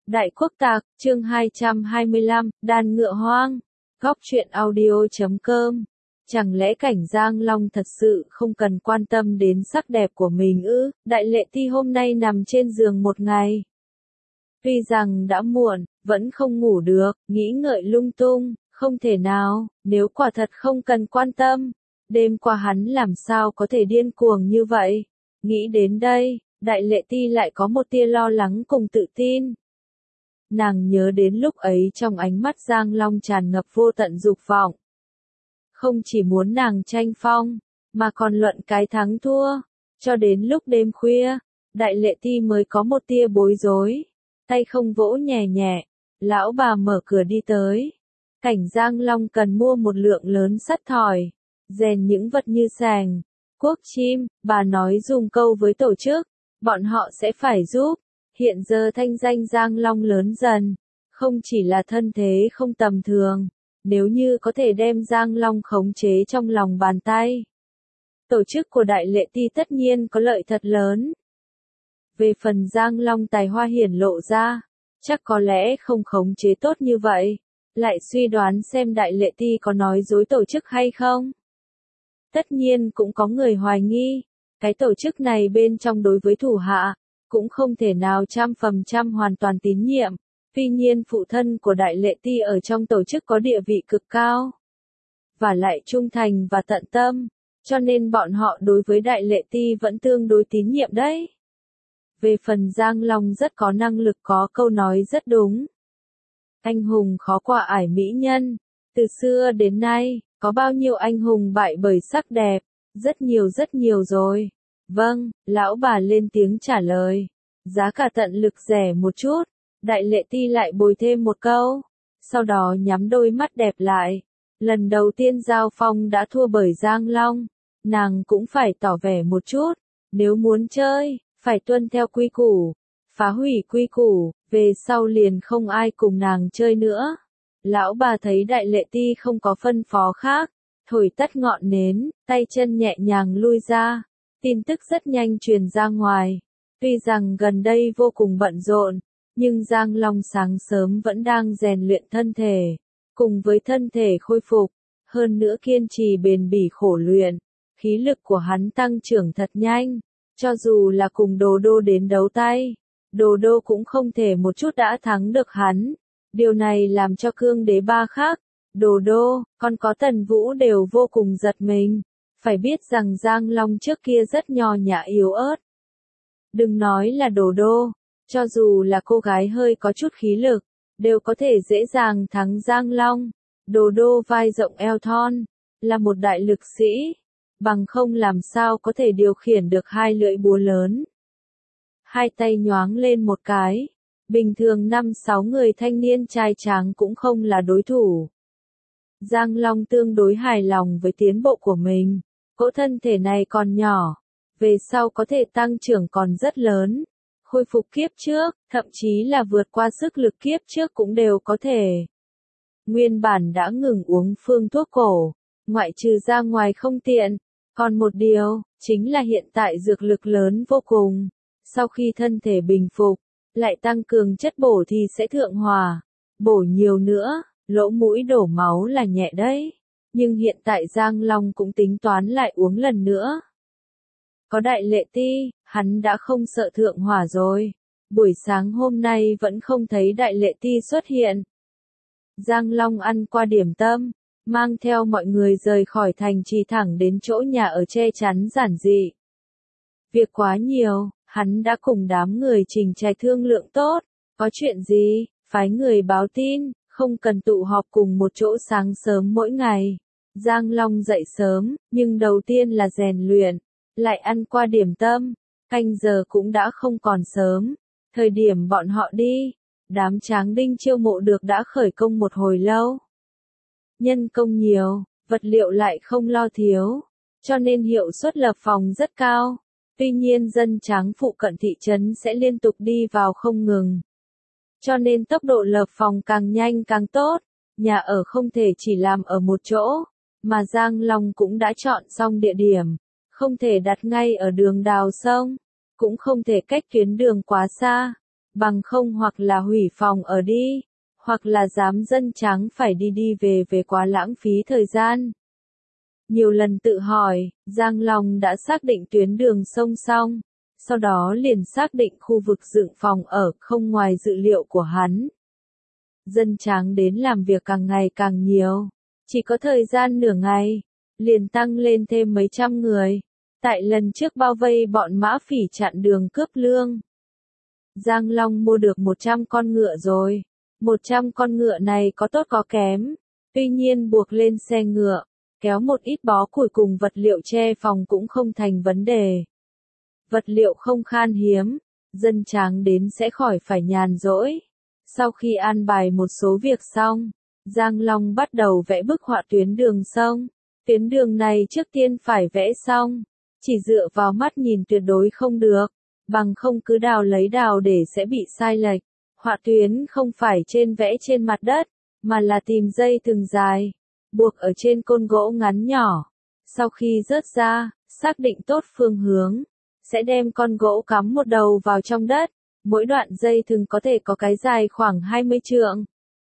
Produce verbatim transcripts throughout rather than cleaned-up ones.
Đại Quốc Tạc, chương hai trăm hai mươi lăm, Đàn Ngựa Hoang. Góc truyện audio chấm com. Chẳng lẽ cảnh Giang Long thật sự không cần quan tâm đến sắc đẹp của mình ư? Đại Lệ Ti hôm nay nằm trên giường một ngày. Tuy rằng đã muộn, vẫn không ngủ được, nghĩ ngợi lung tung, không thể nào, nếu quả thật không cần quan tâm. Đêm qua hắn làm sao có thể điên cuồng như vậy? Nghĩ đến đây, Đại Lệ Ti lại có một tia lo lắng cùng tự tin. Nàng nhớ đến lúc ấy trong ánh mắt Giang Long tràn ngập vô tận dục vọng. Không chỉ muốn nàng tranh phong, mà còn luận cái thắng thua. Cho đến lúc đêm khuya, Đại Lệ Ti mới có một tia bối rối. Tay không vỗ nhẹ nhẹ, lão bà mở cửa đi tới. Cảnh Giang Long cần mua một lượng lớn sắt thỏi, rèn những vật như sàng, cuốc chim, bà nói dùng câu với tổ chức, bọn họ sẽ phải giúp. Hiện giờ thanh danh Giang Long lớn dần, không chỉ là thân thế không tầm thường, nếu như có thể đem Giang Long khống chế trong lòng bàn tay. Tổ chức của Đại Lệ Ti tất nhiên có lợi thật lớn. Về phần Giang Long tài hoa hiển lộ ra, chắc có lẽ không khống chế tốt như vậy, lại suy đoán xem Đại Lệ Ti có nói dối tổ chức hay không. Tất nhiên cũng có người hoài nghi, cái tổ chức này bên trong đối với thủ hạ, cũng không thể nào trăm phần trăm hoàn toàn tín nhiệm. Tuy nhiên phụ thân của Đại Lệ Ti ở trong tổ chức có địa vị cực cao, và lại trung thành và tận tâm, cho nên bọn họ đối với Đại Lệ Ti vẫn tương đối tín nhiệm đấy. Về phần Giang Long rất có năng lực, có câu nói rất đúng. Anh hùng khó qua ải mỹ nhân, từ xưa đến nay, có bao nhiêu anh hùng bại bởi sắc đẹp, rất nhiều rất nhiều rồi. Vâng, lão bà lên tiếng trả lời. Giá cả tận lực rẻ một chút. Đại Lệ Ti lại bồi thêm một câu. Sau đó nhắm đôi mắt đẹp lại. Lần đầu tiên giao phong đã thua bởi Giang Long. Nàng cũng phải tỏ vẻ một chút. Nếu muốn chơi, phải tuân theo quy củ. Phá hủy quy củ, về sau liền không ai cùng nàng chơi nữa. Lão bà thấy Đại Lệ Ti không có phân phó khác. Thổi tắt ngọn nến, tay chân nhẹ nhàng lui ra. Tin tức rất nhanh truyền ra ngoài. Tuy rằng gần đây vô cùng bận rộn, nhưng Giang Long sáng sớm vẫn đang rèn luyện thân thể. Cùng với thân thể khôi phục, hơn nữa kiên trì bền bỉ khổ luyện, khí lực của hắn tăng trưởng thật nhanh. Cho dù là cùng Đồ Đô đến đấu tay, Đồ Đô cũng không thể một chút đã thắng được hắn. Điều này làm cho Cương Đế Ba khác, Đồ Đô, còn có Tần Vũ đều vô cùng giật mình. Phải biết rằng Giang Long trước kia rất nho nhã yếu ớt. Đừng nói là Đồ Đô, cho dù là cô gái hơi có chút khí lực, đều có thể dễ dàng thắng Giang Long. Đồ Đô vai rộng eo thon, là một đại lực sĩ, bằng không làm sao có thể điều khiển được hai lưỡi búa lớn. Hai tay nhoáng lên một cái, bình thường năm sáu người thanh niên trai tráng cũng không là đối thủ. Giang Long tương đối hài lòng với tiến bộ của mình. Cỗ thân thể này còn nhỏ, về sau có thể tăng trưởng còn rất lớn. Khôi phục kiếp trước, thậm chí là vượt qua sức lực kiếp trước cũng đều có thể. Nguyên bản đã ngừng uống phương thuốc cổ, ngoại trừ ra ngoài không tiện. Còn một điều, chính là hiện tại dược lực lớn vô cùng. Sau khi thân thể bình phục, lại tăng cường chất bổ thì sẽ thượng hòa. Bổ nhiều nữa, lỗ mũi đổ máu là nhẹ đấy. Nhưng hiện tại Giang Long cũng tính toán lại uống lần nữa. Có Đại Lệ Ti, hắn đã không sợ thượng hỏa rồi. Buổi sáng hôm nay vẫn không thấy Đại Lệ Ti xuất hiện. Giang Long ăn qua điểm tâm, mang theo mọi người rời khỏi thành trì thẳng đến chỗ nhà ở che chắn giản dị. Việc quá nhiều, hắn đã cùng đám người Trình Trạch thương lượng tốt. Có chuyện gì, phái người báo tin. Không cần tụ họp cùng một chỗ sáng sớm mỗi ngày. Giang Long dậy sớm, nhưng đầu tiên là rèn luyện, lại ăn qua điểm tâm, canh giờ cũng đã không còn sớm. Thời điểm bọn họ đi, đám tráng đinh chiêu mộ được đã khởi công một hồi lâu. Nhân công nhiều, vật liệu lại không lo thiếu, cho nên hiệu suất lập phòng rất cao. Tuy nhiên dân tráng phụ cận thị trấn sẽ liên tục đi vào không ngừng. Cho nên tốc độ lập phòng càng nhanh càng tốt, nhà ở không thể chỉ làm ở một chỗ, mà Giang Long cũng đã chọn xong địa điểm, không thể đặt ngay ở đường đào sông, cũng không thể cách tuyến đường quá xa, bằng không hoặc là hủy phòng ở đi, hoặc là dám dân trắng phải đi đi về về quá lãng phí thời gian. Nhiều lần tự hỏi, Giang Long đã xác định tuyến đường sông xong, sau đó liền xác định khu vực dựng phòng ở không ngoài dự liệu của hắn. Dân tráng đến làm việc càng ngày càng nhiều, chỉ có thời gian nửa ngày, liền tăng lên thêm mấy trăm người. Tại lần trước bao vây bọn mã phỉ chặn đường cướp lương, Giang Long mua được một trăm con ngựa rồi. một trăm con ngựa này có tốt có kém, tuy nhiên buộc lên xe ngựa, kéo một ít bó củi cùng vật liệu che phòng cũng không thành vấn đề. Vật liệu không khan hiếm, dân tráng đến sẽ khỏi phải nhàn rỗi. Sau khi an bài một số việc xong, Giang Long bắt đầu vẽ bức họa tuyến đường sông. Tuyến đường này trước tiên phải vẽ xong, chỉ dựa vào mắt nhìn tuyệt đối không được, bằng không cứ đào lấy đào để sẽ bị sai lệch. Họa tuyến không phải trên vẽ trên mặt đất, mà là tìm dây thừng dài, buộc ở trên côn gỗ ngắn nhỏ. Sau khi rớt ra, xác định tốt phương hướng, sẽ đem con gỗ cắm một đầu vào trong đất, mỗi đoạn dây thừng có thể có cái dài khoảng hai mươi trượng.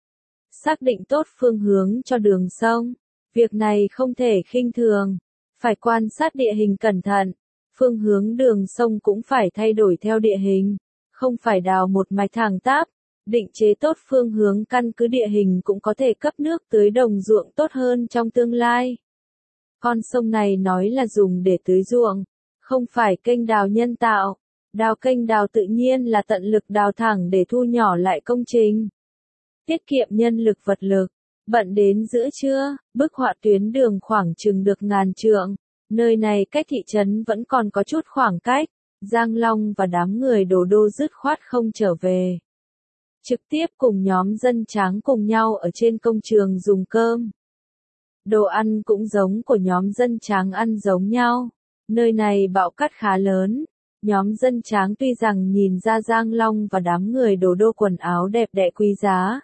Xác định tốt phương hướng cho đường sông, việc này không thể khinh thường, phải quan sát địa hình cẩn thận, phương hướng đường sông cũng phải thay đổi theo địa hình. Không phải đào một mạch thẳng tắp, định chế tốt phương hướng căn cứ địa hình cũng có thể cấp nước tưới đồng ruộng tốt hơn trong tương lai. Con sông này nói là dùng để tưới ruộng, không phải kênh đào nhân tạo. Đào kênh đào tự nhiên là tận lực đào thẳng để thu nhỏ lại công trình. Tiết kiệm nhân lực vật lực, bận đến giữa trưa, bức họa tuyến đường khoảng chừng được ngàn trượng, nơi này cách thị trấn vẫn còn có chút khoảng cách. Giang Long và đám người đồ đô dứt khoát không trở về. Trực tiếp cùng nhóm dân tráng cùng nhau ở trên công trường dùng cơm. Đồ ăn cũng giống của nhóm dân tráng ăn giống nhau. Nơi này bão cát khá lớn. Nhóm dân tráng tuy rằng nhìn ra Giang Long và đám người đồ đô quần áo đẹp đẽ quý giá.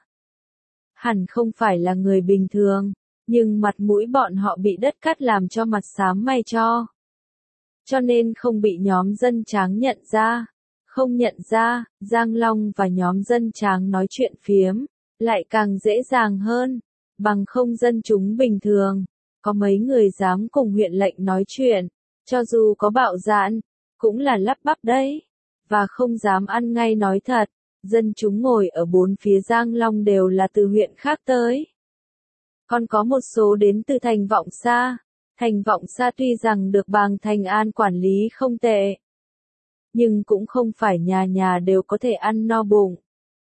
Hẳn không phải là người bình thường, nhưng mặt mũi bọn họ bị đất cát làm cho mặt xám mày cho. Cho nên không bị nhóm dân tráng nhận ra. Không nhận ra, Giang Long và nhóm dân tráng nói chuyện phiếm, lại càng dễ dàng hơn, bằng không dân chúng bình thường. Có mấy người dám cùng huyện lệnh nói chuyện, cho dù có bạo dạn, cũng là lắp bắp đấy, và không dám ăn ngay nói thật. Dân chúng ngồi ở bốn phía Giang Long đều là từ huyện khác tới. Còn có một số đến từ thành Vọng Sa. Thành Vọng Sa tuy rằng được Bàng Thành An quản lý không tệ, nhưng cũng không phải nhà nhà đều có thể ăn no bụng.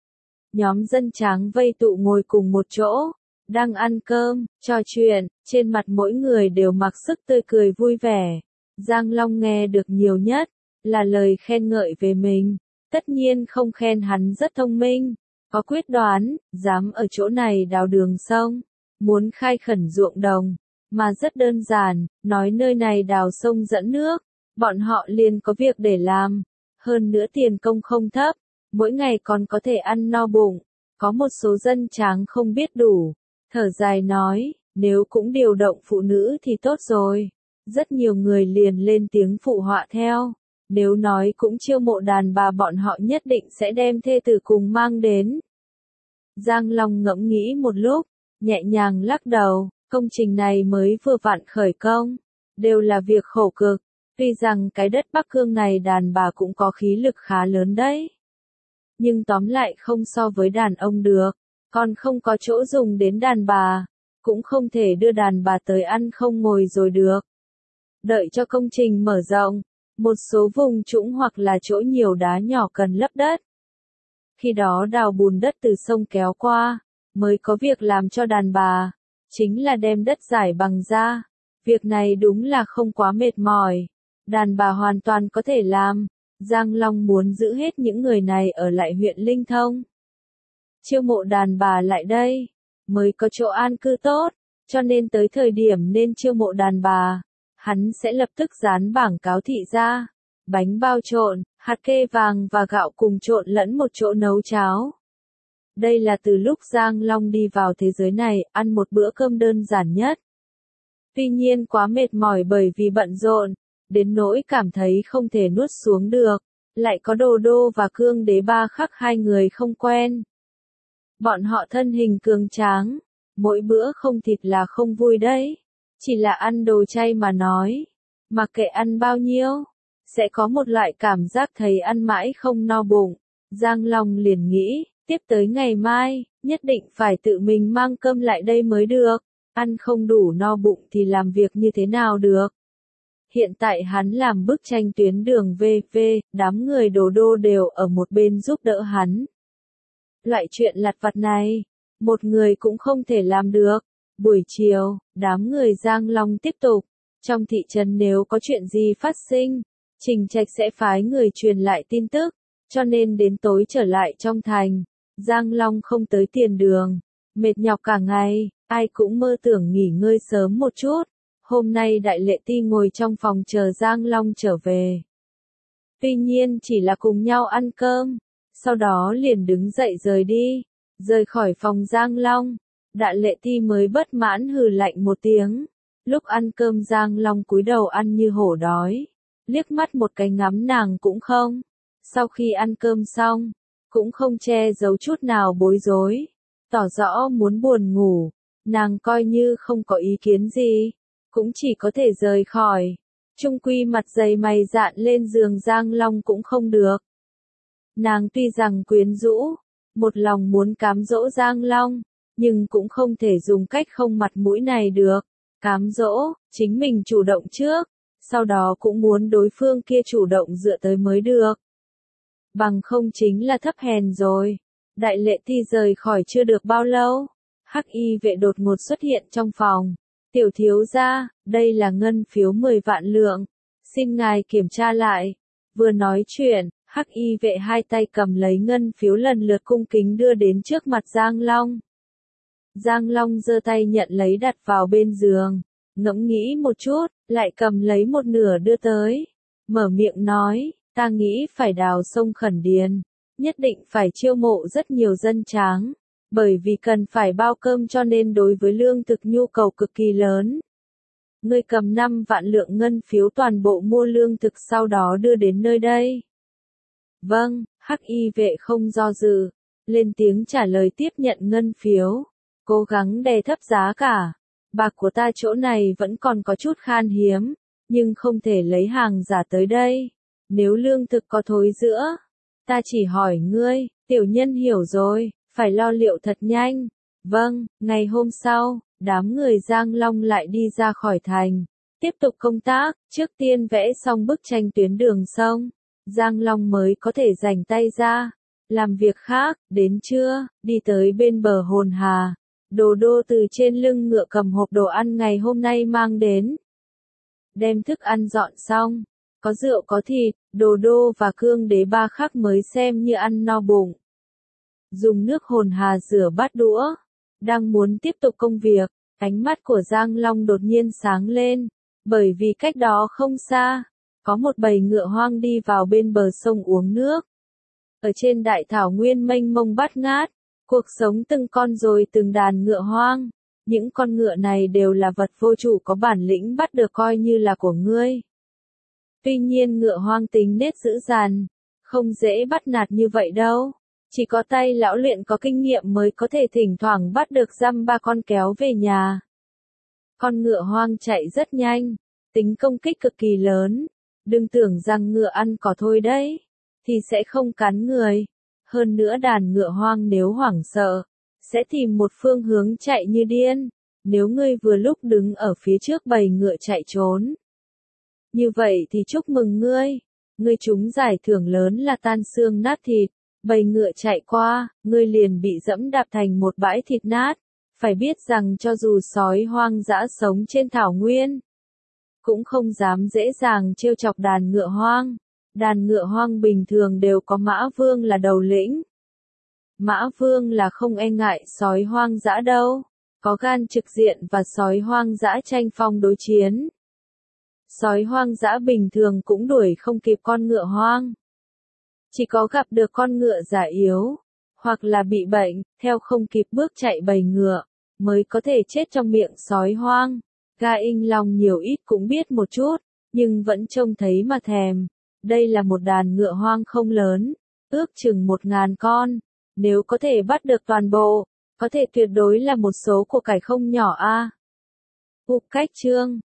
Nhóm dân tráng vây tụ ngồi cùng một chỗ, đang ăn cơm, trò chuyện, trên mặt mỗi người đều mặc sức tươi cười vui vẻ. Giang Long nghe được nhiều nhất là lời khen ngợi về mình, tất nhiên không khen hắn rất thông minh, có quyết đoán, dám ở chỗ này đào đường sông, muốn khai khẩn ruộng đồng. Mà rất đơn giản, nói nơi này đào sông dẫn nước, bọn họ liền có việc để làm, hơn nữa tiền công không thấp, mỗi ngày còn có thể ăn no bụng. Có một số dân tráng không biết đủ, thở dài nói, nếu cũng điều động phụ nữ thì tốt rồi. Rất nhiều người liền lên tiếng phụ họa theo, nếu nói cũng chiêu mộ đàn bà bọn họ nhất định sẽ đem thê tử cùng mang đến. Giang Long ngẫm nghĩ một lúc, nhẹ nhàng lắc đầu. Công trình này mới vừa vặn khởi công, đều là việc khổ cực, tuy rằng cái đất Bắc Cương này đàn bà cũng có khí lực khá lớn đấy. Nhưng tóm lại không so với đàn ông được, còn không có chỗ dùng đến đàn bà, cũng không thể đưa đàn bà tới ăn không ngồi rồi được. Đợi cho công trình mở rộng, một số vùng trũng hoặc là chỗ nhiều đá nhỏ cần lấp đất. Khi đó đào bùn đất từ sông kéo qua, mới có việc làm cho đàn bà. Chính là đem đất giải bằng ra. Việc này đúng là không quá mệt mỏi. Đàn bà hoàn toàn có thể làm. Giang Long muốn giữ hết những người này ở lại huyện Linh Thông. Chiêu mộ đàn bà lại đây, mới có chỗ an cư tốt, cho nên tới thời điểm nên chiêu mộ đàn bà, hắn sẽ lập tức dán bảng cáo thị ra. Bánh bao trộn, hạt kê vàng và gạo cùng trộn lẫn một chỗ nấu cháo. Đây là từ lúc Giang Long đi vào thế giới này, ăn một bữa cơm đơn giản nhất. Tuy nhiên quá mệt mỏi bởi vì bận rộn, đến nỗi cảm thấy không thể nuốt xuống được. lại có Đồ Đô và Cương Đế Ba Khắc hai người không quen. Bọn họ thân hình cường tráng, mỗi bữa không thịt là không vui đấy. Chỉ là ăn đồ chay mà nói, mặc kệ ăn bao nhiêu, sẽ có một loại cảm giác thấy ăn mãi không no bụng. Giang Long liền nghĩ, tiếp tới ngày mai, nhất định phải tự mình mang cơm lại đây mới được. Ăn không đủ no bụng thì làm việc như thế nào được. Hiện tại hắn làm bức tranh tuyến đường vê vê, đám người Đồ Đô đều ở một bên giúp đỡ hắn. Loại chuyện lặt vặt này, một người cũng không thể làm được. Buổi chiều, đám người Giang Long tiếp tục. Trong thị trấn nếu có chuyện gì phát sinh, Trình Trạch sẽ phái người truyền lại tin tức, cho nên đến tối trở lại trong thành. Giang Long không tới tiền đường, mệt nhọc cả ngày, ai cũng mơ tưởng nghỉ ngơi sớm một chút. Hôm nay Đại Lệ Ti ngồi trong phòng chờ Giang Long trở về. Tuy nhiên chỉ là cùng nhau ăn cơm, sau đó liền đứng dậy rời đi, rời khỏi phòng Giang Long. Đại Lệ Ti mới bất mãn hừ lạnh một tiếng. Lúc ăn cơm Giang Long cúi đầu ăn như hổ đói, liếc mắt một cái ngắm nàng cũng không. Sau khi ăn cơm xong, cũng không che giấu chút nào bối rối, tỏ rõ muốn buồn ngủ. Nàng coi như không có ý kiến gì, cũng chỉ có thể rời khỏi. Chung quy mặt dày mày dạn lên giường Giang Long cũng không được. Nàng tuy rằng quyến rũ, một lòng muốn cám dỗ Giang Long, nhưng cũng không thể dùng cách không mặt mũi này được. Cám dỗ, chính mình chủ động trước, sau đó cũng muốn đối phương kia chủ động dựa tới mới được. Bằng không chính là thấp hèn rồi. Đại Lệ Ti rời khỏi chưa được bao lâu, Hắc Y vệ đột ngột xuất hiện trong phòng. Tiểu thiếu gia, đây là ngân phiếu mười vạn lượng, xin ngài kiểm tra lại. Vừa nói chuyện, Hắc Y vệ hai tay cầm lấy ngân phiếu lần lượt cung kính đưa đến trước mặt Giang Long. Giang Long giơ tay nhận lấy đặt vào bên giường, ngẫm nghĩ một chút, lại cầm lấy một nửa đưa tới. Mở miệng nói, ta nghĩ phải đào sông Khẩn Điền, nhất định phải chiêu mộ rất nhiều dân tráng, bởi vì cần phải bao cơm cho nên đối với lương thực nhu cầu cực kỳ lớn. Ngươi cầm năm vạn lượng ngân phiếu toàn bộ mua lương thực sau đó đưa đến nơi đây. Vâng, Hắc Y vệ không do dự, lên tiếng trả lời tiếp nhận ngân phiếu. Cố gắng đè thấp giá cả. Bạc của ta chỗ này vẫn còn có chút khan hiếm, nhưng không thể lấy hàng giả tới đây. Nếu lương thực có thối giữa, ta chỉ hỏi ngươi, tiểu nhân hiểu rồi, phải lo liệu thật nhanh. Vâng, ngày hôm sau, đám người Giang Long lại đi ra khỏi thành, tiếp tục công tác, trước tiên vẽ xong bức tranh tuyến đường xong, Giang Long mới có thể rảnh tay ra, làm việc khác. Đến trưa, đi tới bên bờ Hồn Hà. Đồ Đô từ trên lưng ngựa cầm hộp đồ ăn ngày hôm nay mang đến. Đem thức ăn dọn xong, có rượu có thịt, Đồ Đô và Cương Đế Ba Khắc mới xem như ăn no bụng. Dùng nước Hồn Hà rửa bát đũa, đang muốn tiếp tục công việc, ánh mắt của Giang Long đột nhiên sáng lên, bởi vì cách đó không xa, có một bầy ngựa hoang đi vào bên bờ sông uống nước. Ở trên đại thảo nguyên mênh mông bát ngát, cuộc sống từng con rồi từng đàn ngựa hoang, những con ngựa này đều là vật vô chủ có bản lĩnh bắt được coi như là của ngươi. Tuy nhiên ngựa hoang tính nết dữ dằn, không dễ bắt nạt như vậy đâu, chỉ có tay lão luyện có kinh nghiệm mới có thể thỉnh thoảng bắt được dăm ba con kéo về nhà. Con ngựa hoang chạy rất nhanh, tính công kích cực kỳ lớn, đừng tưởng rằng ngựa ăn cỏ thôi đấy, thì sẽ không cắn người. Hơn nữa đàn ngựa hoang nếu hoảng sợ, sẽ tìm một phương hướng chạy như điên. Nếu ngươi vừa lúc đứng ở phía trước bầy ngựa chạy trốn, như vậy thì chúc mừng ngươi, ngươi trúng giải thưởng lớn là tan xương nát thịt. Bầy ngựa chạy qua, ngươi liền bị dẫm đạp thành một bãi thịt nát. Phải biết rằng cho dù sói hoang dã sống trên thảo nguyên, cũng không dám dễ dàng trêu chọc đàn ngựa hoang. Đàn ngựa hoang bình thường đều có Mã Vương là đầu lĩnh. Mã Vương là không e ngại sói hoang dã đâu, có gan trực diện và sói hoang dã tranh phong đối chiến. Sói hoang dã bình thường cũng đuổi không kịp con ngựa hoang. Chỉ có gặp được con ngựa già yếu, hoặc là bị bệnh, theo không kịp bước chạy bầy ngựa, mới có thể chết trong miệng sói hoang. Ga In Long nhiều ít cũng biết một chút, nhưng vẫn trông thấy mà thèm. Đây là một đàn ngựa hoang không lớn, ước chừng một ngàn con. Nếu có thể bắt được toàn bộ, có thể tuyệt đối là một số của cải không nhỏ a. À. Phục cách chương